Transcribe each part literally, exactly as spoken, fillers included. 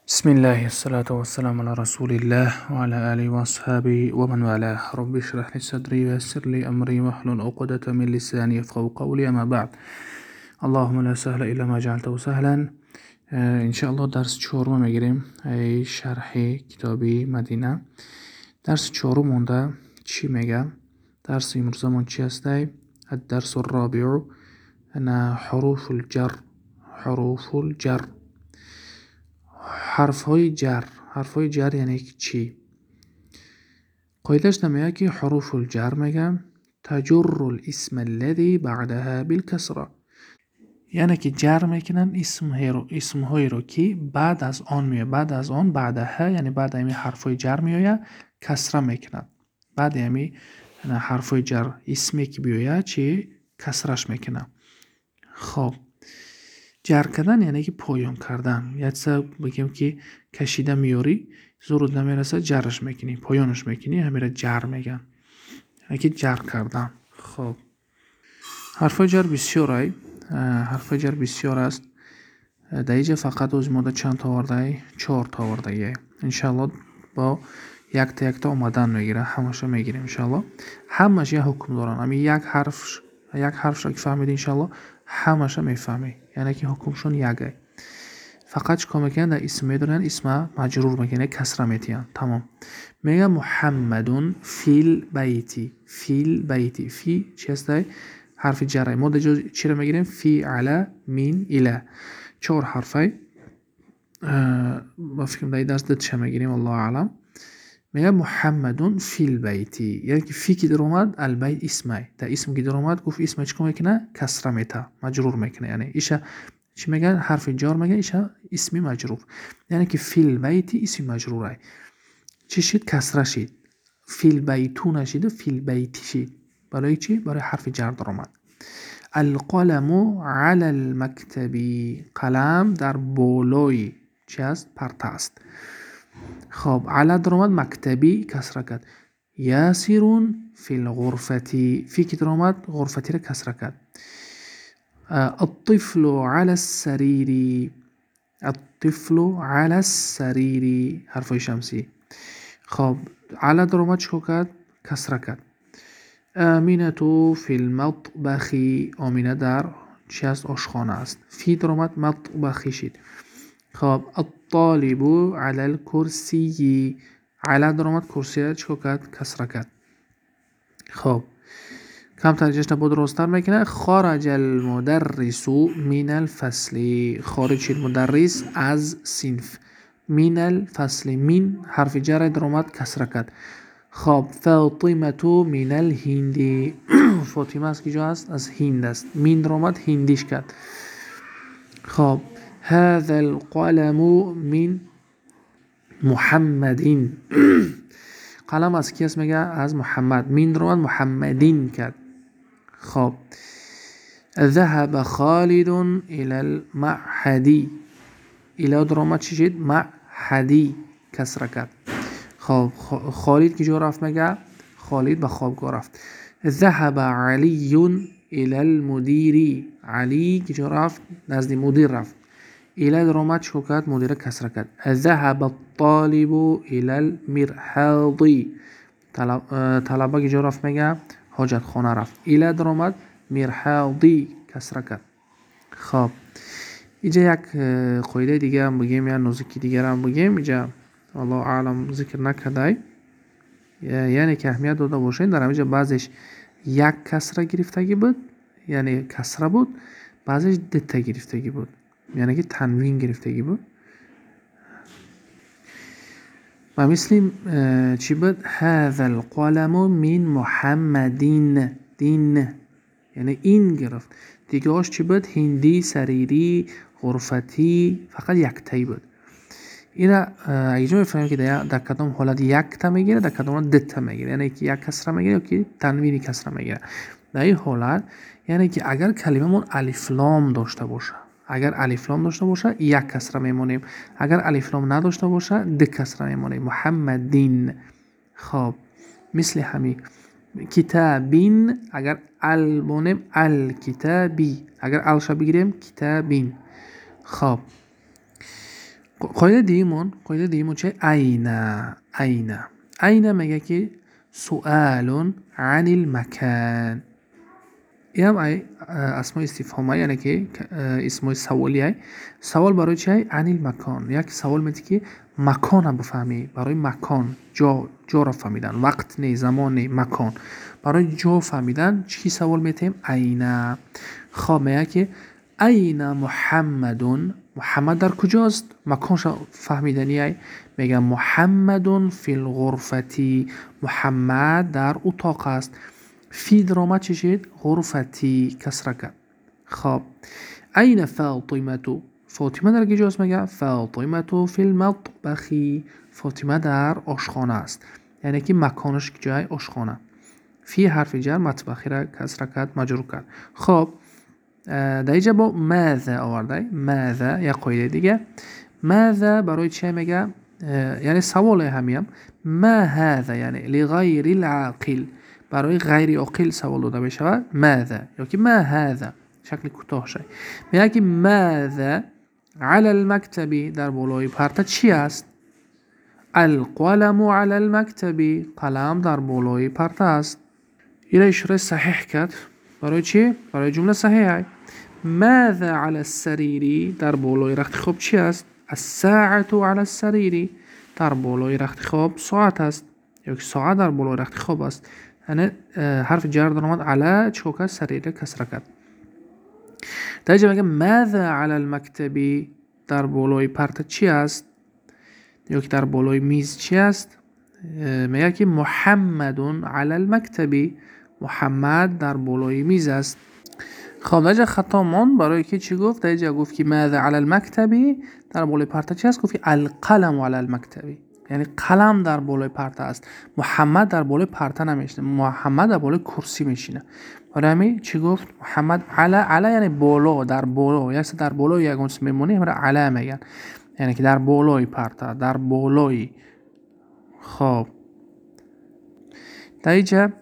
بسم الله الصلاة والسلام على رسول الله وعلى آله وأصحابه ومن والاه. رب اشرح لي صدري ويسر لي أمري واحلل عقدة من لساني يفقهوا قولي. أما بعد، اللهم لا سهل إلا ما جعلته سهلا. иншаллоҳ дарси чорум мегирем. ай шарҳи китоби Мадина. дарси чорум монда чӣ мега? дарси имрӯзамон чӣ ҳастай? ад-дарсу ар-рабиъу ана ҳуруфул ҷар. ҳуруфул ҷар. ҳарфҳои ҷар. ҳарфҳои ҷар яъне чӣ? қоидаш намеяд ки ҳуруфул ҷар мега таҷуррул исм аллази баъдаҳа билкасра. яъне ки ҷар мекунанд исмҳоеро ки баъд аз он меояд. баъд аз он баъдаҳа яъне баъд ами ҳарфҳои ҷар меояд, касра мекунанд. баъд ами ҳарфҳои ҷар исме ки биёяд чӣ? касраш мекунанд. хоб ҷар кардан яъне ки поён кардан. яъса бигем ки кашида меёрӣ, зуруд намерасад, ҷараш мекунӣ, поёнаш мекунӣ, ҳамира ҷар мегӯянд. яъне ки ҷар кардан. хоб ҳарфҳои ҷар бисёрай. ҳарфҳои ҷар бисёр аст. дар инҷа фақат ози мода чанд овардай? чорта овардагӣ. иншаллоҳ бо якта якта омадан мегирад. ҳамаша мегирем иншаллоҳ. ҳамаш як ҳукм доранд. ами як ҳарф як ҳарфро ки фаҳмидӣ иншаллоҳ ҳамаша мефаҳмӣ. яъне ки ҳукмшон якай. фақат чӣ кор мекунанд? дар исм медоранд, исма маҷрур мекунанд, касра метиҳанд. тамом. мега муҳаммадун фил байти. фил байти. фи чӣ ҳастай? ҳарфи ҷарай. мо дар ҷо чиро мегирем? фи, ала, мин, ила. чор ҳарфай. ба фикрам дар ин дарс дидша мегирем, аллоҳу аълам. мега муҳаммадун фил байти. яъне ки фи ки дар омад, албайт исмай. дар исм ки дар омад, гуфт исма чӣ кор мекунад? касра метаҳад, маҷрур мекунад. яъне иша чӣ мегӯянд? ҳарфи ҷор мегӯянд, иша исми маҷрур. яъне ки фил байти исми маҷрурай. чӣ шид? Касра шид. фил байту нашиду, фил байти шид. барои чӣ? барои ҳарфи ҷар дар омад. алқаламу алал мактаби. қалам дар болои чӣ аст? парта аст. хоб ала дар омад, мактаби касра кард. ясирун фил ғурфати. фи ки дар омад, ғурфатиро касра кард. аттифлу ала сарири. аттифлу ала сарири. ҳарфҳои шамсӣ. хоб ала дар омад чӣ кор кард? касра кард. аминату фил матбахи. амина дар чӣ аст? ошхона аст. фи дар омад, матбахи шид. хоб атталибу алал курсии. ала дар омад, курсиро чӣ кор кард? касра кард. хоб камтар ҷашна бо дуростар мекунад. хараҷал мударрису минал фасли. хориҷ шид мударрис аз синф. минал фасли. мин ҳарфи ҷарай дар омад, касра кард. хоб фотимату минал ҳинди. фотима аз ки ҷо аст? аз ҳинд аст. мин дар омад, ҳиндиш кард. хоб ҳазал қаламу мин муҳаммадин. қалам аз ки аст? мега аз муҳаммад. мин дар омад, муҳаммадин кард. хоб заҳаба халидун илал маъҳади. ила дар омад чӣ шид? маъҳади касра кард. хоб холид ки ҷо рафт? мега холид ба хобгоҳ рафт. заҳаба алиюн илал мудири. али ки ҷо рафт? назди мудир рафт. ила дар омад чӣ кор кард? мудира касра кард. заҳаба атталибу илал мирҳади. талаба ки ҷо рафт? мега ҳоҷатхона рафт. ила дар омад, мирҳади касра кард. хоб инҷа як қоидаи дигарам бигем, як нозуки дигарам бигем. инҷа аллоҳу аълам зикр накардай. яъне ки аҳамият дода бошед. дар ҳаминҷа баъзеш як касра гирифтагӣ буд, яъне касра буд, баъзеш дитта гирифтагӣ буд, яъне ки танвин гирифтагӣ буд. ба мисли чӣ буд? ҳазал қаламу мин муҳаммадин. дин яъне ин гирифт. дигоҳаш чӣ буд? ҳиндӣ, сарири, ғурфатӣ. фақат яктаи буд. ина аз ҷо мефаҳмем ки дар кадом ҳолат якта мегирад, дар кадом ҳолат дитта мегирад. яъне ки як касра мегирад ё ки танвини касра мегирад. дар ин ҳолат яъне ки агар калимамон алифлом дошта боша, агар алифлом дошта боша, як касра мемонем. агар алифлом надошта боша, ду касра мемонем. муҳаммадин. хоб мисли ҳамин. китабин агар ал монем, ал китаби. агар алша бигирем, китабин. хоб قاعده دیمون قاعده دیمون چه؟ اینا اینا اینا میگه که سؤال عن المكان. این هم ای اسمای استفهامی، یعنی که اسمای سوالی ای. سوال برای چی؟ عن المکان. یک سوال میتی که مکان هم بفهمی، برای مکان، جا جا را فهمیدن، وقت نی، زمان نی، مکان، برای جا فهمیدن چی سوال میتیم؟ اینا. خب میگه که اینا محمدون، محمد در کجاست؟ مکانش فهمیدنی ای. میگه محمدون فی الغرفتی، محمد در اتاق است. فی درآمد چی شد؟ غرفتی، کسره کرد. خب این فاطمه، فاطمه در کجاست؟ میگه فاطمه فی المطبخی، فاطمه در آشخانه است، یعنی که مکانش جای آشخانه. فی حرف جر، مطبخی را کسره کرد، مجرور کرد. خب در اینجا با ماذا آورده. ماذا یک قاعده دیگه. ماذا برای چه میگه؟ یعنی سوال همیم. ما هذا یعنی لغیر العاقل، برای غیر عاقل سوال داده بشه. ماذا یا که ما هذا شکل کوتاه شد. میگه که ماذا علی المکتبی، در بالای پرده چی است؟ القلم علی المکتبی، قلم در بالای پرده است. این اشاره صحیح کرد. برای چی؟ برای جمله صحیحه. ماذا علی السریری، در بالای رخت خواب چی است؟ الساعة علی السریری، در بالای رخت خواب ساعت است، یا که ساعت در بالای رخت خواب است. یعنی حرف جر در اومد علی چیکار کرد؟ سریر کسره کرد. در اینجا میگه ماذا علی المکتبی، در بالای پرده چی است؟ یا که در بالای میز چی است؟ میگه که محمدون علی المکتبی، محمد در بالای میز است. خب در خطا من برای که چی گفت؟ در اینجا گفت که ماذا علی المکتبی، در بالای پرده چی است؟ گفت القلم علی المکتبی، یعنی قلم در بالای پرده است. محمد در بالای پرده نمیشینه، محمد در بالای کرسی میشینه. برای همین چی گفت؟ محمد علی، علی یعنی بالا، در بالا، یعنی در بالای یک اونس میمونی همراه علی میگن، یعنی که در بالای پرده، در بالای. خب در اینجا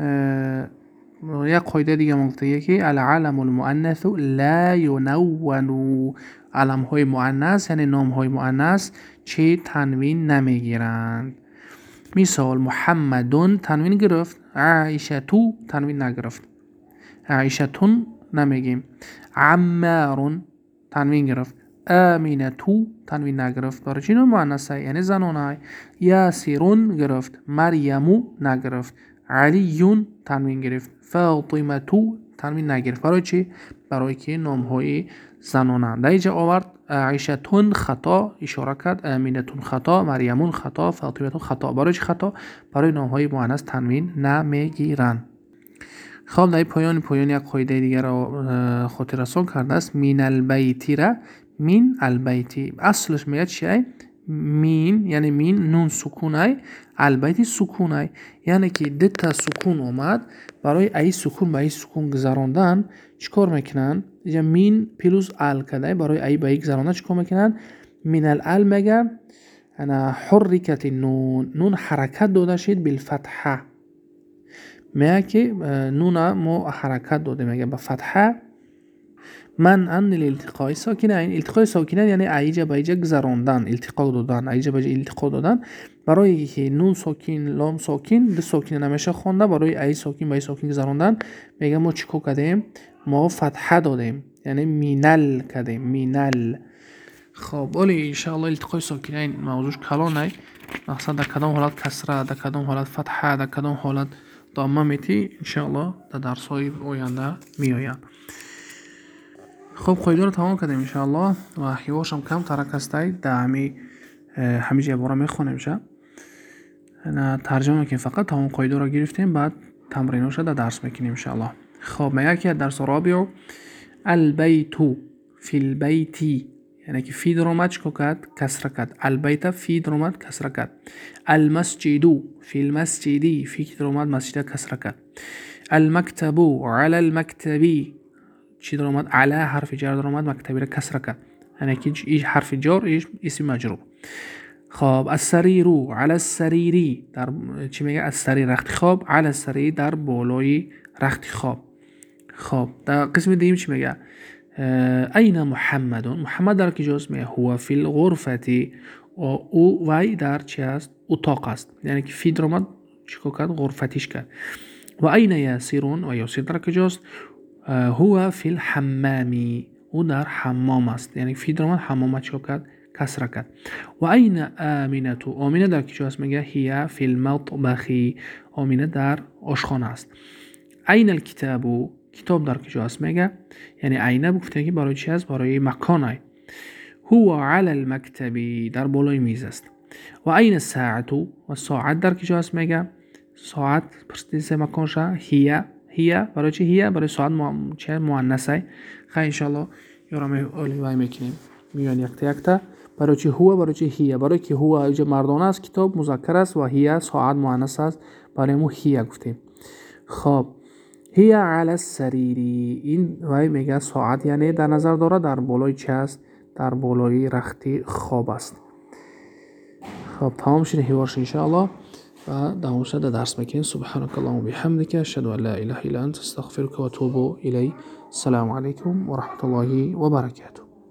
یک قاعده دیگه مگه که العلم المؤنث لا ينون، علم های مؤنث یعنی نام های مؤنث چه تنوین نمیگیرند. مثال محمدون تنوین گرفت، عایشه تو تنوین نگرفت، عایشه تون نمیگیم. عمارون تنوین گرفت، آمینه تو تنوین نگرفت، برای چی؟ نام مؤنثه یعنی زنانه. یاسرون گرفت، مریمو نگرفت، علیون تنوین گرفت، فاطمه تو تنوین نگرفت. برای چی؟ برای که نام های زنانه. در اینجا آورد عایشه تون خطا اشاره کرد، آمینه تون خطا، مریمون خطا، فاطمه تون خطا. برای چی خطا؟ برای نام های مؤنث تنوین نمیگیرن. خب در پایان پایان یک قاعده دیگر را خاطر رسان کرده است. مین البیتی را مین البیتی اصلش میاد چیه؟ مین یعنی مین نون سکون ای، البیتی سکون ای، یعنی که دو تا سکون اومد، برای ای سکون به ای سکون گذراندن چیکار میکنن؟ اینجا مین پلوس ال کده، برای ای به ای گذراندن چیکار میکنن؟ مین الال میگه انا حرکت نون، نون حرکت داده شد بالفتحه، میگه که نون ما حرکت داده میگه به فتحه. من ان الالتقاء ساکنین، التقاء ساکنین یعنی ایجا به ایجا گذراندن، التقاء دادن، ایجا به ایجا التقاء دادن. برای که نون ساکن لام ساکن دو ساکن نمیشه خوانده، برای ای ساکن به ای ساکن گذراندن میگه ما چیکار کردیم؟ ما فتحه دادیم، یعنی مینل کردیم، مینل. خب ولی ان شاء الله التقاء ساکنین موضوعش کلانه، مقصد در کدام حالت کسره، در کدام حالت فتحه، در کدام حالت ضمه میتی ان شاء الله در درس‌های آینده میآید. خب قاعده رو تمام کردیم ان شاء الله و یواش هم کم ترک هستی در همی همیشه عباره میخونیم شه. انا ترجمه که فقط تمام قاعده رو گرفتیم، بعد تمریناش در درس میکنیم ان شاء الله. خب میگه که درس رابع البیت فی البیتی، یعنی که فی در اومد چیکار کرد؟ کسره کرد. البیت فی در اومد کسره کرد. المسجد فی المسجدی، فی در اومد مسجد کسره کرد. المکتب علی المکتبی، چی در اومد؟ علی حرف جر در اومد، مکتبی را کسره کرد، یعنی که ایش حرف جر ایش اسم مجرور. خب السریر علی السریری، در چی میگه؟ السریر رخت خواب، علی السریر در بالای رخت خواب. خب در قسم دیگه چی میگه؟ این محمد محمد در کجاست؟ میگه هو فی الغرفه او وی در چی است؟ اتاق است. یعنی که فی در اومد چیکار کرد؟ غرفتیش کرد. و این یاسرون و یاسر در کجاست؟ هو فی الحمامی او در حمام است. یعنی فی در اومد حمام چیکار کرد؟ کسر کرد. و این آمینه آمینه در کجاست؟ میگه هی فی المطبخ آمینه در آشخانه است. این الکتاب کتاب در کجاست؟ میگه یعنی عینه گفته که برای چی است؟ برای مکانه. هو علی المکتبی در بالای میز است. و این الساعت و ساعت در کجاست؟ میگه ساعت پرسیدنس مکانش هی هی برای چی هی؟ برای ساعت مو... چه مؤنثه. خیلی ان شاء الله یارم اولی میکنیم میان یک تا یک تا. برای چی هو؟ برای چی هی؟ برای که هو اینجا مردانه است، کتاب مذکر است، و هی ساعت مؤنث است، برای مو هی گفتیم. خب هی علی السریری این وای میگه ساعت یعنی در نظر داره در بالای چی است؟ در بالای رختی خواب است. خب تمام شده حوارش ان شاء الله و دوام شده درس میکنیم. سبحانك اللهم وبحمدك اشهد ان لا اله الا انت استغفرك واتوب الی. السلام علیکم و رحمت الله و برکاته.